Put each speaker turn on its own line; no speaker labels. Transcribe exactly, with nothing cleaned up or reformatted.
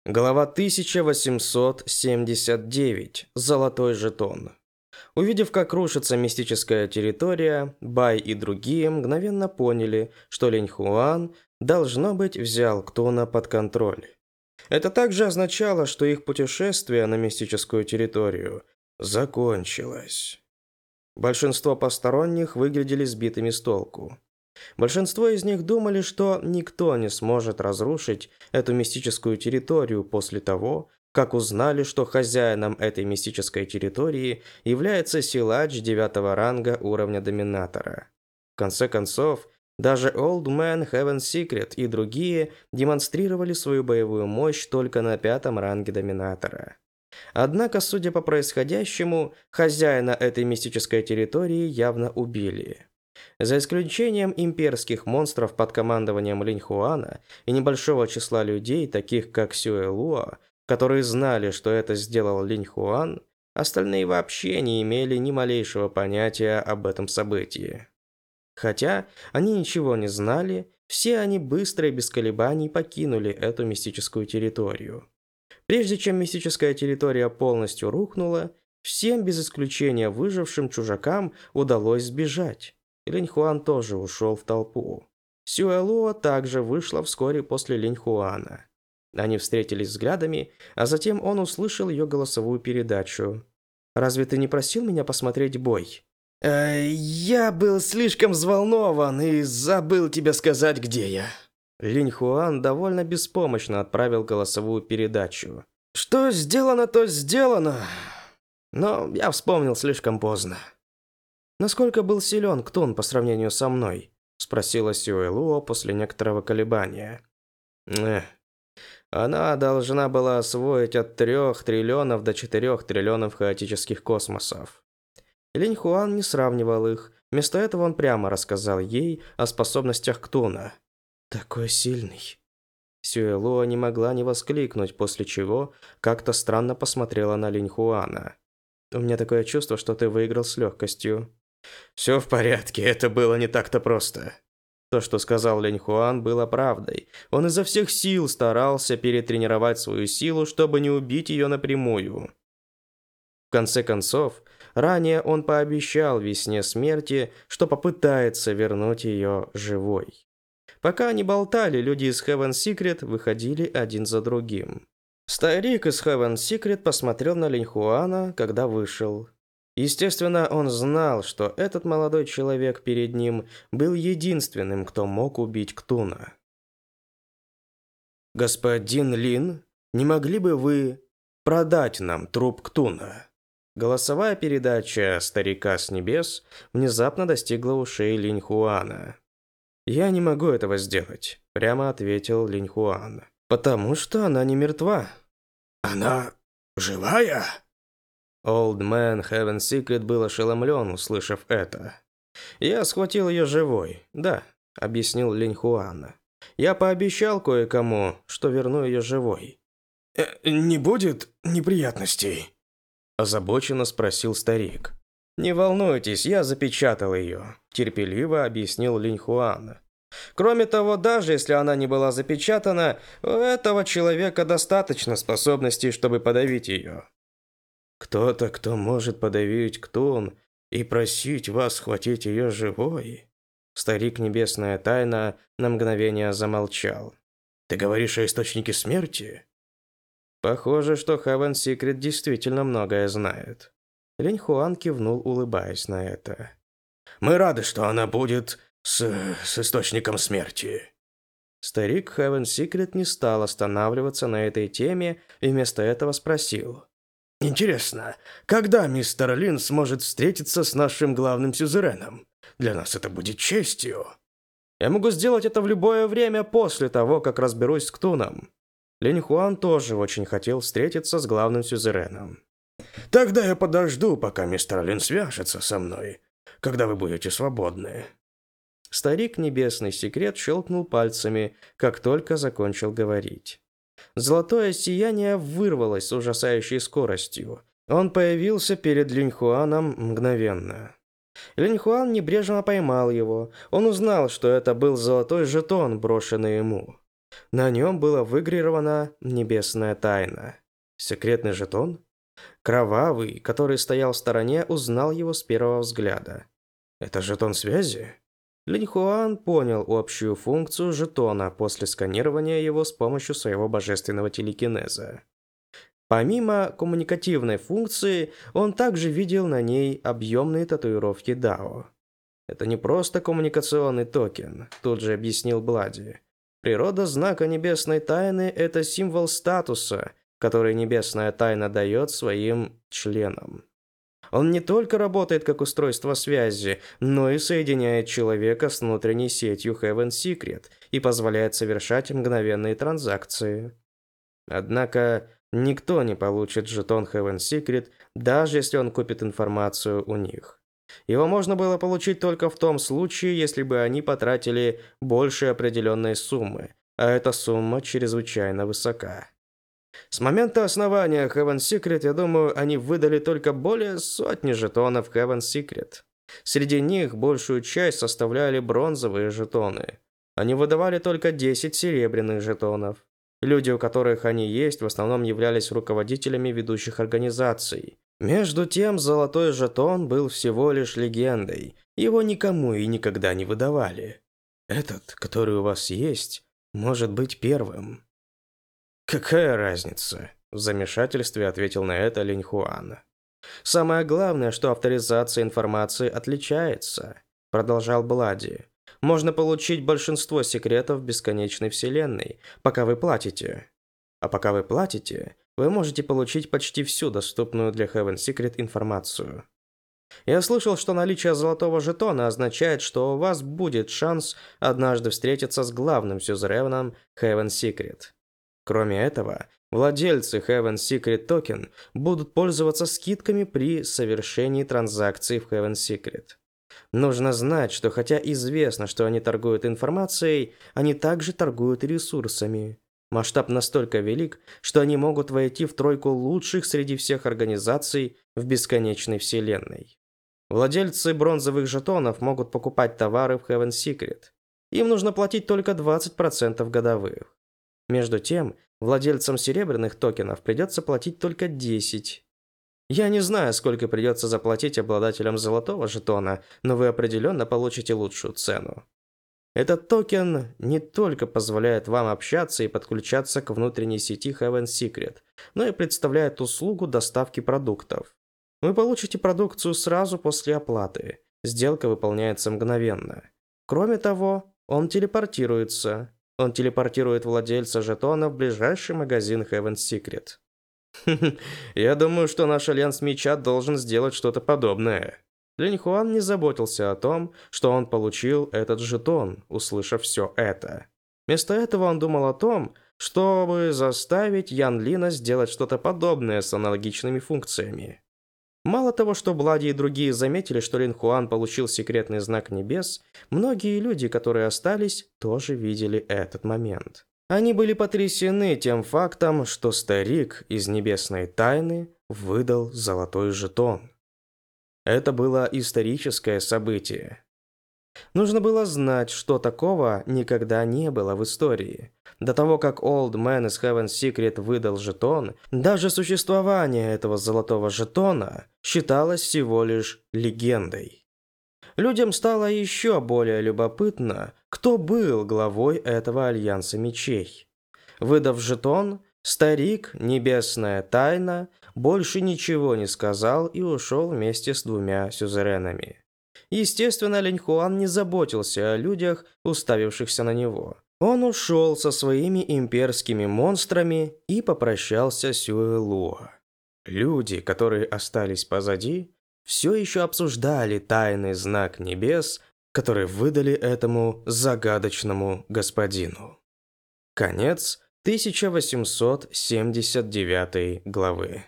Глава тысяча восемьсот семьдесят девять. Золотой жетон. Увидев, как рушится мистическая территория, Бай и другие мгновенно поняли, что Линь Хуан, должно быть, взял Ктуна под контроль. Это также означало, что их путешествие на мистическую территорию закончилось. Большинство посторонних выглядели сбитыми с толку. Большинство из них думали, что никто не сможет разрушить эту мистическую территорию после того, как узнали, что хозяином этой мистической территории является силач девятого ранга уровня Доминатора. В конце концов, даже Old Man Heaven Secret и другие демонстрировали свою боевую мощь только на пятом ранге Доминатора. Однако, судя по происходящему, хозяина этой мистической территории явно убили. За исключением имперских монстров под командованием Линь Хуана и небольшого числа людей, таких как Сюэ Луо, которые знали, что это сделал Линь Хуан, остальные вообще не имели ни малейшего понятия об этом событии. Хотя они ничего не знали, все они быстро и без колебаний покинули эту мистическую территорию. Прежде чем мистическая территория полностью рухнула, всем без исключения выжившим чужакам удалось сбежать. Линь Хуан тоже ушел в толпу. Сюэ Луо также вышла вскоре после Линь Хуана. Они встретились взглядами, а затем он услышал ее голосовую передачу. «Разве ты не просил меня посмотреть бой?» «Э, я был слишком взволнован и забыл тебе сказать, где я». Линь Хуан довольно беспомощно отправил голосовую передачу. «Что сделано, то сделано. Но я вспомнил слишком поздно». «Насколько был силен Ктун по сравнению со мной?» – спросила Сюэ Луо после некоторого колебания. «Эх, она должна была освоить от трех триллионов до четырех триллионов хаотических космосов». Линь Хуан не сравнивал их, вместо этого он прямо рассказал ей о способностях Ктуна. «Такой сильный». Сюэ Луо не могла не воскликнуть, после чего как-то странно посмотрела на Линь Хуана. «У меня такое чувство, что ты выиграл с легкостью». «Все в порядке, это было не так-то просто». То, что сказал Линь Хуан, было правдой. Он изо всех сил старался перетренировать свою силу, чтобы не убить ее напрямую. В конце концов, ранее он пообещал Весне Смерти, что попытается вернуть ее живой. Пока они болтали, люди из Heaven Secret выходили один за другим. Старик из Heaven Secret посмотрел на Линь Хуана, когда вышел. Естественно, он знал, что этот молодой человек перед ним был единственным, кто мог убить Ктуна. «Господин Лин, не могли бы вы продать нам труп Ктуна?» Голосовая передача «Старика с небес» внезапно достигла ушей Линь Хуана. «Я не могу этого сделать», – прямо ответил Линь Хуан. «Потому что она не мертва».
«Она живая?»
Old Man Heaven Secret был ошеломлен, услышав это. «Я схватил ее живой, да», – объяснил Линь Хуан. «Я пообещал кое-кому, что верну ее живой».
Э, «Не будет неприятностей?»
– озабоченно спросил старик. «Не волнуйтесь, я запечатал ее», – терпеливо объяснил Линь Хуан. «Кроме того, даже если она не была запечатана, у этого человека достаточно способностей, чтобы подавить ее». «Кто-то, кто может подавить Ктун и просить вас схватить ее живой?» Старик Небесная Тайна на мгновение замолчал.
«Ты говоришь о источнике смерти?»
«Похоже, что Heaven Secret действительно многое знает». Линь Хуан кивнул, улыбаясь на это.
«Мы рады, что она будет с, с источником смерти».
Старик Heaven Secret не стал останавливаться на этой теме и вместо этого спросил.
«Интересно, когда мистер Лин сможет встретиться с нашим главным сюзереном? Для нас это будет честью».
«Я могу сделать это в любое время после того, как разберусь с Ктуном». Линь Хуан тоже очень хотел встретиться с главным сюзереном.
«Тогда я подожду, пока мистер Лин свяжется со мной, когда вы будете свободны».
Старик Небесный Секрет щелкнул пальцами, как только закончил говорить. Золотое сияние вырвалось с ужасающей скоростью. Он появился перед Линь Хуаном мгновенно. Линь Хуан небрежно поймал его. Он узнал, что это был золотой жетон, брошенный ему. На нем была выгравирована небесная тайна. Секретный жетон? Кровавый, который стоял в стороне, узнал его с первого взгляда. Это жетон связи? Линь Хуан понял общую функцию жетона после сканирования его с помощью своего божественного телекинеза. Помимо коммуникативной функции, он также видел на ней объемные татуировки Дао. Это не просто коммуникационный токен, тут же объяснил Блади. Природа знака небесной тайны – это символ статуса, который небесная тайна дает своим членам. Он не только работает как устройство связи, но и соединяет человека с внутренней сетью Heaven Secret и позволяет совершать мгновенные транзакции. Однако никто не получит жетон Heaven Secret, даже если он купит информацию у них. Его можно было получить только в том случае, если бы они потратили больше определенной суммы, а эта сумма чрезвычайно высока. С момента основания Heaven Secret, я думаю, они выдали только более сотни жетонов Heaven Secret. Среди них большую часть составляли бронзовые жетоны. Они выдавали только десять серебряных жетонов. Люди, у которых они есть, в основном являлись руководителями ведущих организаций. Между тем, золотой жетон был всего лишь легендой. Его никому и никогда не выдавали. Этот, который у вас есть, может быть первым. «Какая разница?» – в замешательстве ответил на это Линь Хуан. «Самое главное, что авторизация информации отличается», – продолжал Блади. «Можно получить большинство секретов бесконечной вселенной, пока вы платите. А пока вы платите, вы можете получить почти всю доступную для Heaven Secret информацию. Я слышал, что наличие золотого жетона означает, что у вас будет шанс однажды встретиться с главным сюзереном Heaven Secret. Кроме этого, владельцы Heaven Secret Token будут пользоваться скидками при совершении транзакций в Heaven Secret. Нужно знать, что хотя известно, что они торгуют информацией, они также торгуют ресурсами. Масштаб настолько велик, что они могут войти в тройку лучших среди всех организаций в бесконечной вселенной. Владельцы бронзовых жетонов могут покупать товары в Heaven Secret. Им нужно платить только двадцать процентов годовых. Между тем, владельцам серебряных токенов придется платить только десять. Я не знаю, сколько придется заплатить обладателям золотого жетона, но вы определенно получите лучшую цену. Этот токен не только позволяет вам общаться и подключаться к внутренней сети Heaven Secret, но и представляет услугу доставки продуктов. Вы получите продукцию сразу после оплаты. Сделка выполняется мгновенно. Кроме того, он телепортируется. Он телепортирует владельца жетона в ближайший магазин Heaven Secret. Я думаю, что наш Альянс Меча должен сделать что-то подобное. Линь Хуан не заботился о том, что он получил этот жетон, услышав все это. Вместо этого он думал о том, чтобы заставить Ян Лина сделать что-то подобное с аналогичными функциями. Мало того, что Блади и другие заметили, что Линь Хуан получил секретный знак небес, многие люди, которые остались, тоже видели этот момент. Они были потрясены тем фактом, что старик из небесной тайны выдал золотой жетон. Это было историческое событие. Нужно было знать, что такого никогда не было в истории. До того, как Old Man из Heaven Secret выдал жетон, даже существование этого золотого жетона считалось всего лишь легендой. Людям стало еще более любопытно, кто был главой этого Альянса Мечей. Выдав жетон, старик, небесная тайна, больше ничего не сказал и ушел вместе с двумя сюзеренами. Естественно, Линь Хуан не заботился о людях, уставившихся на него. Он ушел со своими имперскими монстрами и попрощался с Юэлуо. Люди, которые остались позади, все еще обсуждали тайный знак небес, который выдали этому загадочному господину. Конец тысяча восемьсот семьдесят девятой главы.